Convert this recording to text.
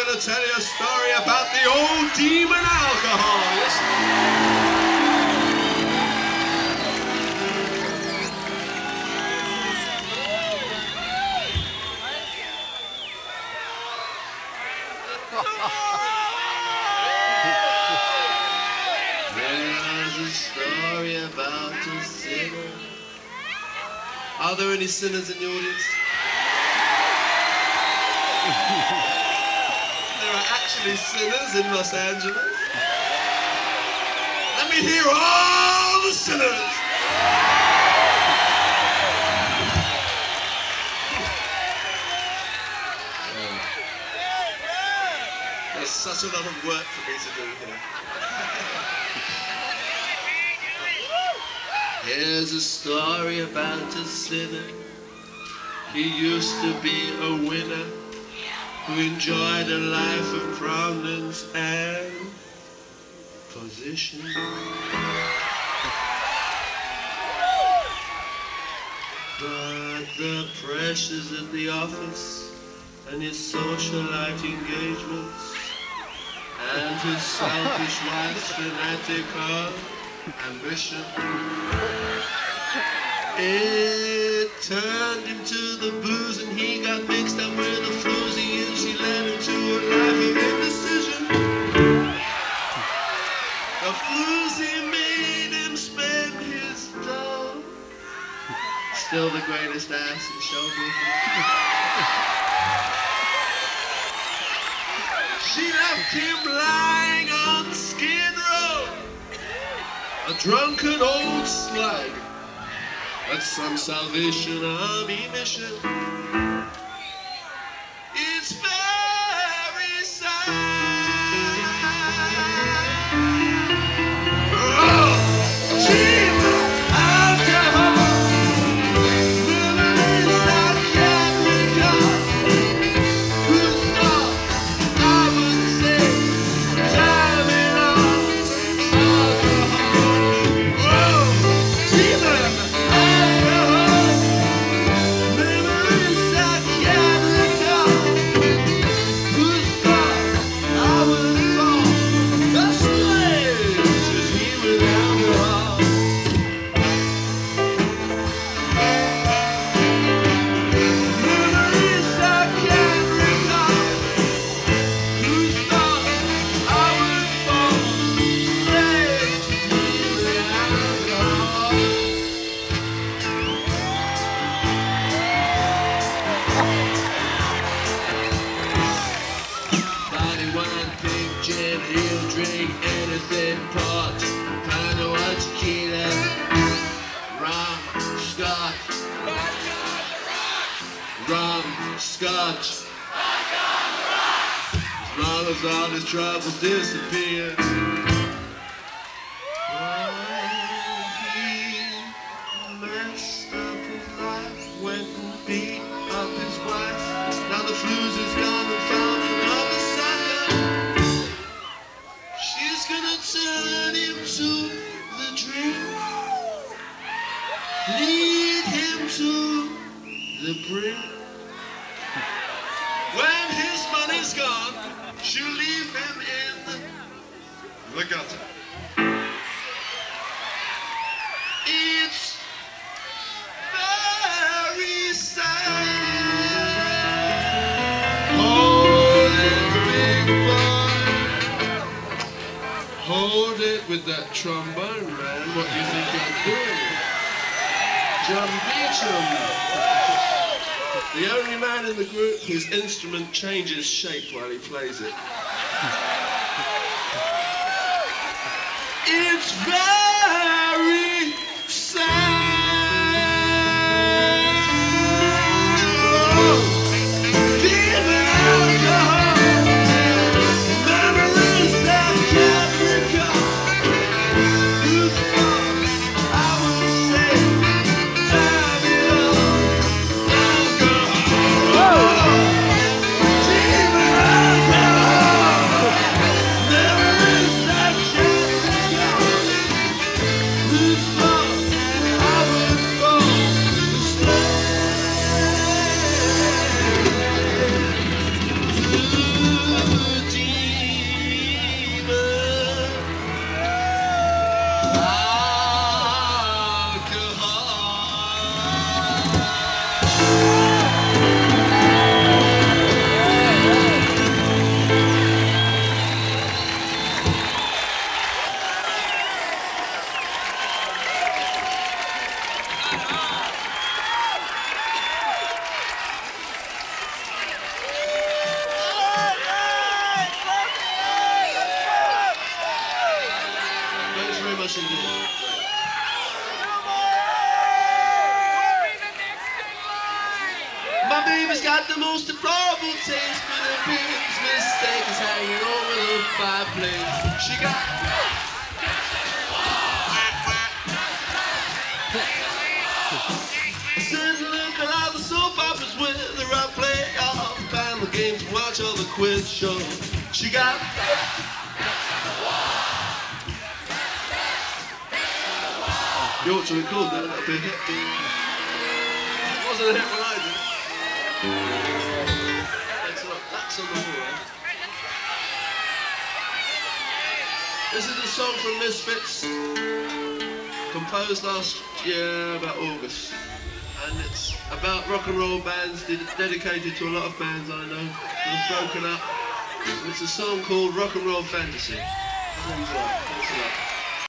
going to tell you a story about the old demon alcohol. Listen. There's a story about a sinner. Are there any sinners in the audience? There are actually sinners in Los Angeles. Let me hear all the sinners. There's such a lot of work for me to do here. Here's a story about a sinner. He used to be a winner who enjoyed a life of prominence and position. But the pressures of the office and his socialite engagements and his selfish wife's fanatical ambition, it turned him to the booze, and he got mixed up with the floozy, and she led him to a life of indecision. The floozy made him spend his dough. Still the greatest ass in show business. She left him lying on Skid Row, a drunken old slag. That's some Salvation Army mission. It's very sad. Oh, cheap alcohol. Memories I can't recall. Who's thought I would say, time it all. Alcohol. Oh, cheap Scotch. As long as all his troubles disappear. He messed up his life, went and beat up his wife. Now the flues is gone and found another sucker. She's gonna turn him to the drink, lead him to the brink. When his money's gone, she'll leave him in the gutter. It's very sad. Hold it, big boy. Hold it with that trombone, man. What do you think I'm doing? John Beecham. The only man in the group whose instrument changes shape while he plays it. It's very sad. Demon alcohol, memories that can't recall. Who's thought I would say, damn it all, alcohol. Demon alcohol, memories that can't recall. she did. My baby's got the most deplorable taste, but her biggest mistake is hanging over the fireplace. She got I said to look at all the soap operas with her, I play all the panel games and watch all the quiz shows. She got you ought to record that, that'd be a hit. It wasn't a hit when I did. That's on the wall, eh? This is a song from Misfits, composed last year, about August. And it's about rock and roll bands, dedicated to a lot of bands I know that have broken up. And it's a song called Rock and Roll Fantasy. Thanks a lot.